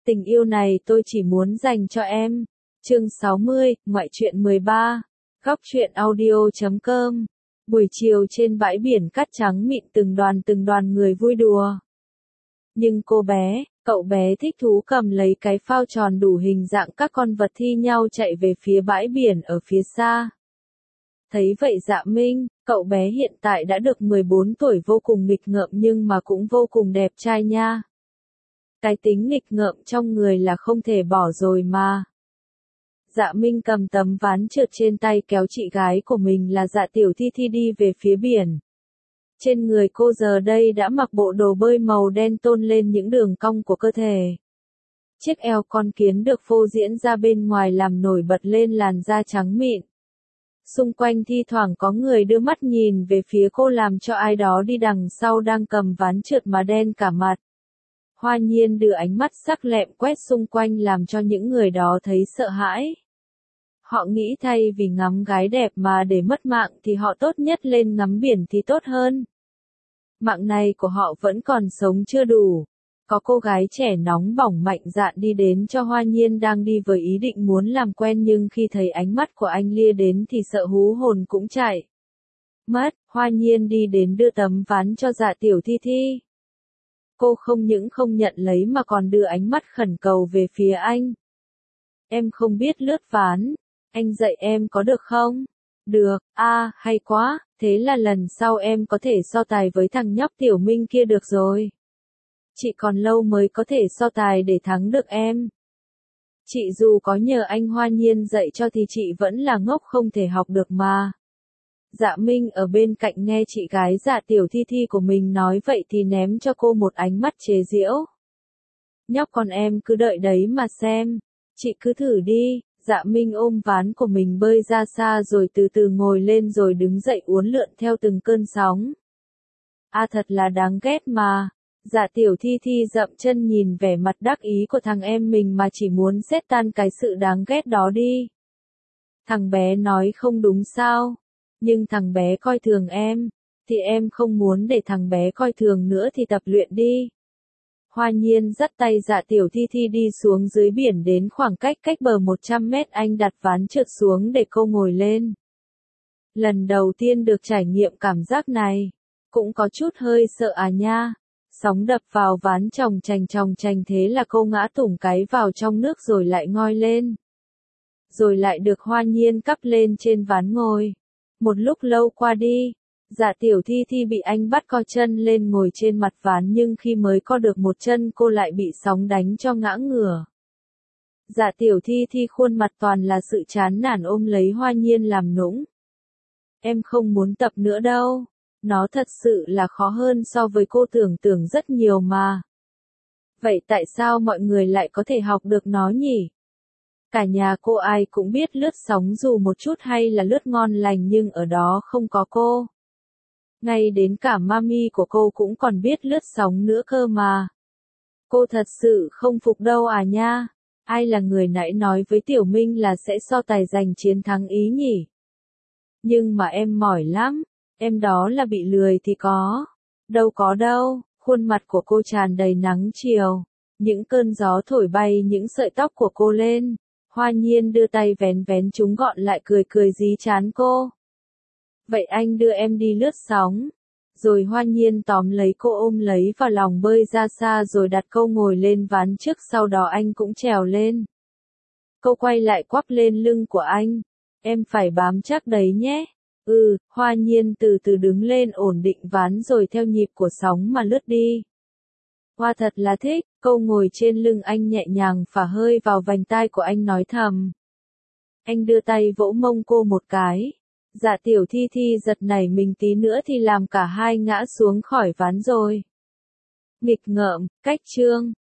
Tình yêu này tôi chỉ muốn dành cho em. Chương 60, ngoại truyện 13. Góc truyện audio.com. Buổi chiều trên bãi biển cát trắng mịn từng đoàn người vui đùa. Nhưng cậu bé thích thú cầm lấy cái phao tròn đủ hình dạng các con vật thi nhau chạy về phía bãi biển ở phía xa. Thấy vậy Dạ Minh, cậu bé hiện tại đã được 14 tuổi vô cùng nghịch ngợm nhưng mà cũng vô cùng đẹp trai nha. Cái tính nghịch ngợm trong người là không thể bỏ rồi mà. Dạ Minh cầm tấm ván trượt trên tay kéo chị gái của mình là Dạ Tiểu Thi Thi đi về phía biển. Trên người cô giờ đây đã mặc bộ đồ bơi màu đen tôn lên những đường cong của cơ thể. Chiếc eo con kiến được phô diễn ra bên ngoài làm nổi bật lên làn da trắng mịn. Xung quanh thi thoảng có người đưa mắt nhìn về phía cô làm cho ai đó đi đằng sau đang cầm ván trượt mà đen cả mặt. Hoa Nhiên đưa ánh mắt sắc lẹm quét xung quanh làm cho những người đó thấy sợ hãi. Họ nghĩ thay vì ngắm gái đẹp mà để mất mạng thì họ tốt nhất lên ngắm biển thì tốt hơn. Mạng này của họ vẫn còn sống chưa đủ. Có cô gái trẻ nóng bỏng mạnh dạn đi đến cho Hoa Nhiên đang đi với ý định muốn làm quen nhưng khi thấy ánh mắt của anh lia đến thì sợ hú hồn cũng chạy mất. Hoa Nhiên đi đến đưa tấm ván cho Dạ Tiểu Thi Thi. Cô không những không nhận lấy mà còn đưa ánh mắt khẩn cầu về phía anh. Em không biết lướt ván, anh dạy em có được không? Được, hay quá, thế là lần sau em có thể so tài với thằng nhóc Tiểu Minh kia được rồi. Chị còn lâu mới có thể so tài để thắng được em. Chị dù có nhờ anh Hoa Nhiên dạy cho thì chị vẫn là ngốc không thể học được mà. Dạ Minh ở bên cạnh nghe chị gái Dạ Tiểu Thi Thi của mình nói vậy thì ném cho cô một ánh mắt chế giễu. Nhóc con em cứ đợi đấy mà xem. Chị cứ thử đi. Dạ Minh ôm ván của mình bơi ra xa rồi từ từ ngồi lên rồi đứng dậy uốn lượn theo từng cơn sóng. Thật là đáng ghét mà. Dạ Tiểu Thi Thi dậm chân nhìn vẻ mặt đắc ý của thằng em mình mà chỉ muốn xếp tan cái sự đáng ghét đó đi. Thằng bé nói không đúng sao? Nhưng thằng bé coi thường em, thì em không muốn để thằng bé coi thường nữa thì tập luyện đi. Hoa Nhiên dắt tay Dạ Tiểu Thi Thi đi xuống dưới biển đến khoảng cách bờ 100 mét anh đặt ván trượt xuống để cô ngồi lên. Lần đầu tiên được trải nghiệm cảm giác này, cũng có chút hơi sợ nha. Sóng đập vào ván chồng chành thế là cô ngã thủng cái vào trong nước rồi lại ngoi lên. Rồi lại được Hoa Nhiên cắp lên trên ván ngồi. Một lúc lâu qua đi, Dạ Tiểu Thi Thi bị anh bắt co chân lên ngồi trên mặt ván nhưng khi mới co được một chân cô lại bị sóng đánh cho ngã ngửa. Dạ Tiểu Thi Thi khuôn mặt toàn là sự chán nản ôm lấy Hoa Nhiên làm nũng. Em không muốn tập nữa đâu, nó thật sự là khó hơn so với cô tưởng rất nhiều mà. Vậy tại sao mọi người lại có thể học được nó nhỉ? Cả nhà cô ai cũng biết lướt sóng dù một chút hay là lướt ngon lành nhưng ở đó không có cô. Ngay đến cả mami của cô cũng còn biết lướt sóng nữa cơ mà. Cô thật sự không phục đâu nha. Ai là người nãy nói với Tiểu Minh là sẽ so tài giành chiến thắng ý nhỉ? Nhưng mà em mỏi lắm, em đó là bị lười thì có. Đâu có đâu, khuôn mặt của cô tràn đầy nắng chiều. Những cơn gió thổi bay những sợi tóc của cô lên. Hoa Nhiên đưa tay vén chúng gọn lại cười dí chán cô. Vậy anh đưa em đi lướt sóng. Rồi Hoa Nhiên tóm lấy cô ôm lấy vào lòng bơi ra xa rồi đặt cô ngồi lên ván trước sau đó anh cũng trèo lên. Cô quay lại quắp lên lưng của anh. Em phải bám chắc đấy nhé. Hoa Nhiên từ từ đứng lên ổn định ván rồi theo nhịp của sóng mà lướt đi. Hoa thật là thích, cô ngồi trên lưng anh nhẹ nhàng phả hơi vào vành tai của anh nói thầm. Anh đưa tay vỗ mông cô một cái. Dạ Tiểu Thi Thi giật nảy mình tí nữa thì làm cả hai ngã xuống khỏi ván rồi. Nghịch ngợm, cách chương.